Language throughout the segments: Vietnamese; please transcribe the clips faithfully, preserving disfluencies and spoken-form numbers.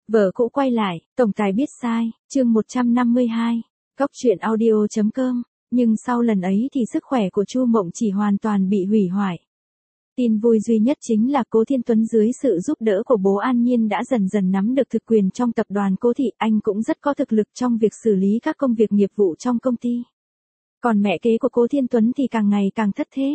Vợ cũ quay lại, tổng tài biết sai, chương một trăm năm mươi hai, Cóc truyện audio chấm com, nhưng sau lần ấy thì sức khỏe của Chu Mộng Chỉ hoàn toàn bị hủy hoại. Tin vui duy nhất chính là Cố Thiên Tuấn dưới sự giúp đỡ của bố An Nhiên đã dần dần nắm được thực quyền trong tập đoàn Cố Thị, anh cũng rất có thực lực trong việc xử lý các công việc nghiệp vụ trong công ty. Còn mẹ kế của Cố Thiên Tuấn thì càng ngày càng thất thế.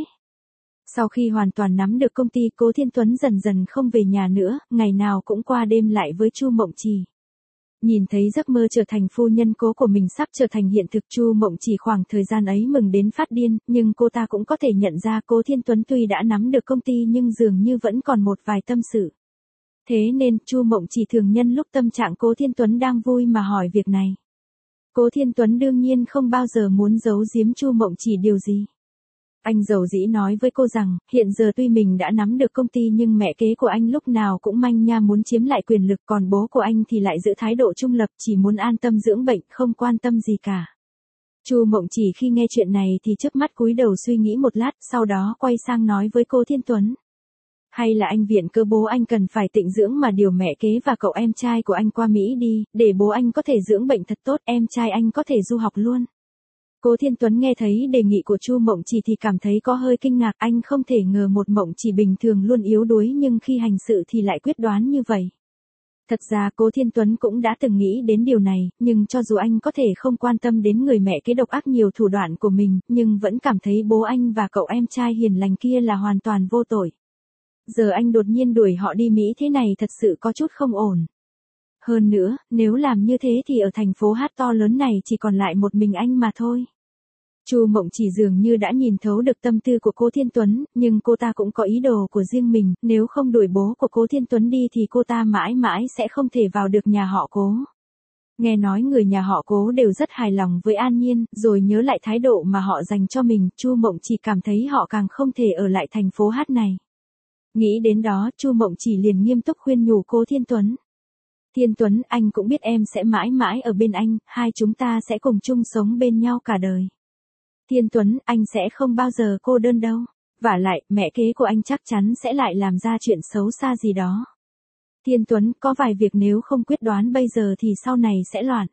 Sau khi hoàn toàn nắm được công ty, Cố Thiên Tuấn dần dần không về nhà nữa, ngày nào cũng qua đêm lại với Chu Mộng Chỉ. Nhìn thấy giấc mơ trở thành phu nhân Cố của mình sắp trở thành hiện thực, Chu Mộng Chỉ khoảng thời gian ấy mừng đến phát điên, nhưng cô ta cũng có thể nhận ra Cố Thiên Tuấn tuy đã nắm được công ty nhưng dường như vẫn còn một vài tâm sự. Thế nên, Chu Mộng Chỉ thường nhân lúc tâm trạng Cố Thiên Tuấn đang vui mà hỏi việc này. Cố Thiên Tuấn đương nhiên không bao giờ muốn giấu giếm Chu Mộng Chỉ điều gì. Anh dầu dĩ nói với cô rằng, hiện giờ tuy mình đã nắm được công ty nhưng mẹ kế của anh lúc nào cũng manh nha muốn chiếm lại quyền lực, còn bố của anh thì lại giữ thái độ trung lập, chỉ muốn an tâm dưỡng bệnh, không quan tâm gì cả. Chu Mộng Chỉ khi nghe chuyện này thì chớp mắt cúi đầu suy nghĩ một lát, sau đó quay sang nói với Cố Thiên Tuấn. Hay là anh viện cớ bố anh cần phải tịnh dưỡng mà điều mẹ kế và cậu em trai của anh qua Mỹ đi, để bố anh có thể dưỡng bệnh thật tốt, em trai anh có thể du học luôn. Cố Thiên Tuấn nghe thấy đề nghị của Chu Mộng Chỉ thì cảm thấy có hơi kinh ngạc, anh không thể ngờ một Mộng Chỉ bình thường luôn yếu đuối nhưng khi hành sự thì lại quyết đoán như vậy. Thật ra Cố Thiên Tuấn cũng đã từng nghĩ đến điều này, nhưng cho dù anh có thể không quan tâm đến người mẹ kế độc ác nhiều thủ đoạn của mình, nhưng vẫn cảm thấy bố anh và cậu em trai hiền lành kia là hoàn toàn vô tội. Giờ anh đột nhiên đuổi họ đi Mỹ thế này thật sự có chút không ổn. Hơn nữa, nếu làm như thế thì ở thành phố hát to lớn này chỉ còn lại một mình anh mà thôi. Chu Mộng Chỉ dường như đã nhìn thấu được tâm tư của Cố Thiên Tuấn, nhưng cô ta cũng có ý đồ của riêng mình, nếu không đuổi bố của Cố Thiên Tuấn đi thì cô ta mãi mãi sẽ không thể vào được nhà họ Cố. Nghe nói người nhà họ Cố đều rất hài lòng với An Nhiên, rồi nhớ lại thái độ mà họ dành cho mình, Chu Mộng Chỉ cảm thấy họ càng không thể ở lại thành phố hát này. Nghĩ đến đó, Chu Mộng Chỉ liền nghiêm túc khuyên nhủ Cố Thiên Tuấn. Thiên Tuấn, anh cũng biết em sẽ mãi mãi ở bên anh, hai chúng ta sẽ cùng chung sống bên nhau cả đời. Thiên Tuấn, anh sẽ không bao giờ cô đơn đâu. Vả lại, mẹ kế của anh chắc chắn sẽ lại làm ra chuyện xấu xa gì đó. Thiên Tuấn, có vài việc nếu không quyết đoán bây giờ thì sau này sẽ loạn.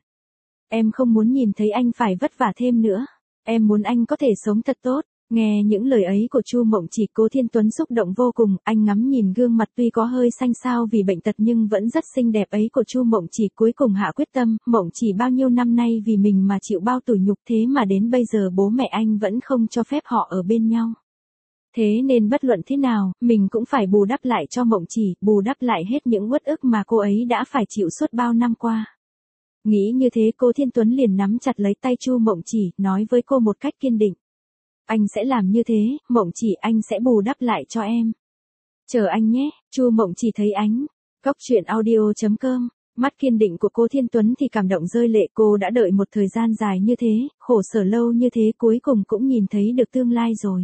Em không muốn nhìn thấy anh phải vất vả thêm nữa. Em muốn anh có thể sống thật tốt. Nghe những lời ấy của Chu Mộng Chỉ, Cố Thiên Tuấn xúc động vô cùng, anh ngắm nhìn gương mặt tuy có hơi xanh xao vì bệnh tật nhưng vẫn rất xinh đẹp ấy của Chu Mộng Chỉ, cuối cùng hạ quyết tâm, Mộng Chỉ bao nhiêu năm nay vì mình mà chịu bao tủi nhục, thế mà đến bây giờ bố mẹ anh vẫn không cho phép họ ở bên nhau. Thế nên bất luận thế nào, mình cũng phải bù đắp lại cho Mộng Chỉ, bù đắp lại hết những uất ức mà cô ấy đã phải chịu suốt bao năm qua. Nghĩ như thế, Cố Thiên Tuấn liền nắm chặt lấy tay Chu Mộng Chỉ, nói với cô một cách kiên định. Anh sẽ làm như thế, Mộng Chỉ, anh sẽ bù đắp lại cho em. Chờ anh nhé. Chu Mộng Chỉ thấy ánh. Cóc truyện audio chấm com. Mắt kiên định của Cố Thiên Tuấn thì cảm động rơi lệ, cô đã đợi một thời gian dài như thế, khổ sở lâu như thế, cuối cùng cũng nhìn thấy được tương lai rồi.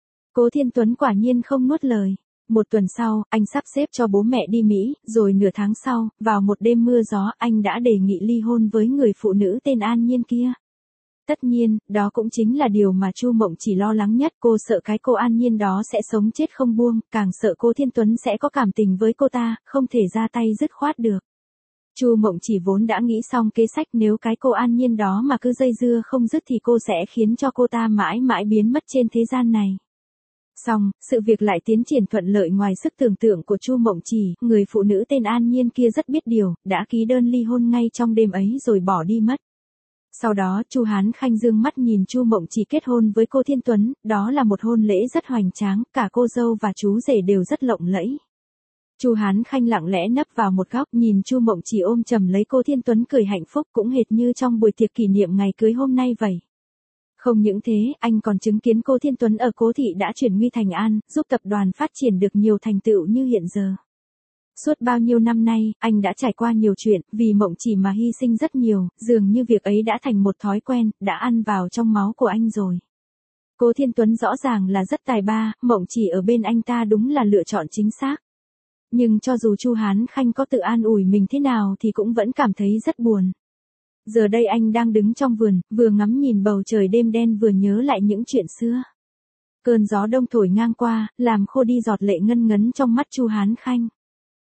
Cố Thiên Tuấn quả nhiên không nuốt lời. Một tuần sau, anh sắp xếp cho bố mẹ đi Mỹ, rồi nửa tháng sau, vào một đêm mưa gió, anh đã đề nghị ly hôn với người phụ nữ tên An Nhiên kia. Tất nhiên, đó cũng chính là điều mà Chu Mộng Chỉ lo lắng nhất, cô sợ cái cô An Nhiên đó sẽ sống chết không buông, càng sợ Cố Thiên Tuấn sẽ có cảm tình với cô ta, không thể ra tay dứt khoát được. Chu Mộng Chỉ vốn đã nghĩ xong kế sách, nếu cái cô An Nhiên đó mà cứ dây dưa không dứt thì cô sẽ khiến cho cô ta mãi mãi biến mất trên thế gian này. Xong, sự việc lại tiến triển thuận lợi ngoài sức tưởng tượng của Chu Mộng Chỉ, người phụ nữ tên An Nhiên kia rất biết điều, đã ký đơn ly hôn ngay trong đêm ấy rồi bỏ đi mất. Sau đó, Chu Hán Khanh dương mắt nhìn Chu Mộng Chỉ kết hôn với Cố Thiên Tuấn, đó là một hôn lễ rất hoành tráng, cả cô dâu và chú rể đều rất lộng lẫy. Chu Hán Khanh lặng lẽ nấp vào một góc, nhìn Chu Mộng Chỉ ôm chầm lấy Cố Thiên Tuấn cười hạnh phúc, cũng hệt như trong buổi tiệc kỷ niệm ngày cưới hôm nay vậy. Không những thế, anh còn chứng kiến Cố Thiên Tuấn ở Cố Thị đã chuyển nguy thành an, giúp tập đoàn phát triển được nhiều thành tựu như hiện giờ. Suốt bao nhiêu năm nay, anh đã trải qua nhiều chuyện, vì Mộng Chỉ mà hy sinh rất nhiều, dường như việc ấy đã thành một thói quen, đã ăn vào trong máu của anh rồi. Cố Thiên Tuấn rõ ràng là rất tài ba, Mộng Chỉ ở bên anh ta đúng là lựa chọn chính xác. Nhưng cho dù Chu Hán Khanh có tự an ủi mình thế nào thì cũng vẫn cảm thấy rất buồn. Giờ đây anh đang đứng trong vườn, vừa ngắm nhìn bầu trời đêm đen vừa nhớ lại những chuyện xưa. Cơn gió đông thổi ngang qua, làm khô đi giọt lệ ngân ngấn trong mắt Chu Hán Khanh.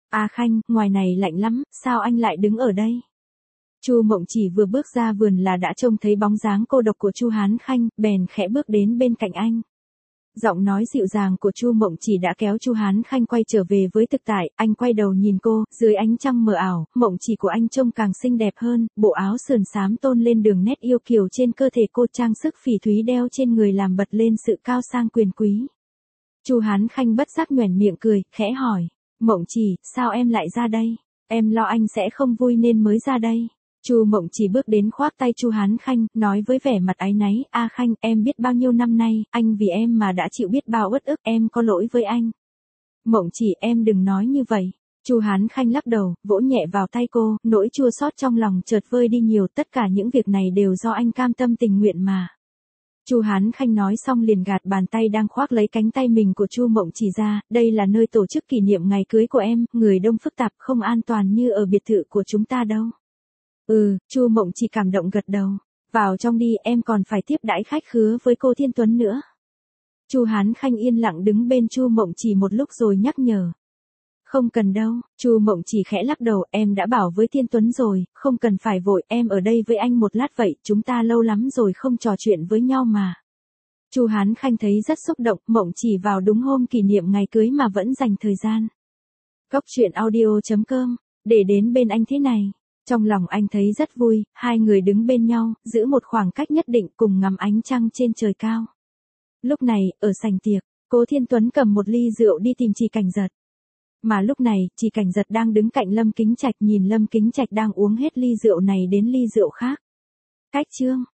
A Khanh, ngoài này lạnh lắm, sao anh lại đứng ở đây? Chu Mộng Chỉ vừa bước ra vườn là đã trông thấy bóng dáng cô độc của Chu Hán Khanh, bèn khẽ bước đến bên cạnh anh. Giọng nói dịu dàng của Chu Mộng Chỉ đã kéo Chu Hán Khanh quay trở về với thực tại, anh quay đầu nhìn cô, dưới ánh trăng mờ ảo, Mộng Chỉ của anh trông càng xinh đẹp hơn, bộ áo sườn xám tôn lên đường nét yêu kiều trên cơ thể cô, trang sức phỉ thúy đeo trên người làm bật lên sự cao sang quyền quý. Chu Hán Khanh bất giác nhoẻn miệng cười, khẽ hỏi, Mộng Chỉ, sao em lại ra đây? Em lo anh sẽ không vui nên mới ra đây. Chu Mộng Chỉ bước đến khoác tay Chu Hán Khanh, nói với vẻ mặt áy náy, A Khanh, em biết bao nhiêu năm nay, anh vì em mà đã chịu biết bao uất ức, em có lỗi với anh. Mộng Chỉ, em đừng nói như vậy. Chu Hán Khanh lắc đầu, vỗ nhẹ vào tay cô, nỗi chua xót trong lòng chợt vơi đi nhiều, tất cả những việc này đều do anh cam tâm tình nguyện mà. Chu Hán Khanh nói xong liền gạt bàn tay đang khoác lấy cánh tay mình của Chu Mộng Chỉ ra, đây là nơi tổ chức kỷ niệm ngày cưới của em, người đông phức tạp không an toàn như ở biệt thự của chúng ta đâu. Ừ, Chu Mộng Chỉ cảm động gật đầu. Vào trong đi, em còn phải tiếp đãi khách khứa với cô Thiên Tuấn nữa. Chu Hán Khanh yên lặng đứng bên Chu Mộng Chỉ một lúc rồi nhắc nhở. Không cần đâu, Chu Mộng Chỉ khẽ lắc đầu, em đã bảo với Thiên Tuấn rồi, không cần phải vội, em ở đây với anh một lát vậy, chúng ta lâu lắm rồi không trò chuyện với nhau mà. Chu Hán Khanh thấy rất xúc động, Mộng Chỉ vào đúng hôm kỷ niệm ngày cưới mà vẫn dành thời gian. Cốc truyện audio chấm com, để đến bên anh thế này. Trong lòng anh thấy rất vui, hai người đứng bên nhau, giữ một khoảng cách nhất định cùng ngắm ánh trăng trên trời cao. Lúc này, ở sảnh tiệc, Cố Thiên Tuấn cầm một ly rượu đi tìm Trì Cảnh Giật. Mà lúc này, Trì Cảnh Giật đang đứng cạnh Lâm Kính Trạch, nhìn Lâm Kính Trạch đang uống hết ly rượu này đến ly rượu khác. Cách chương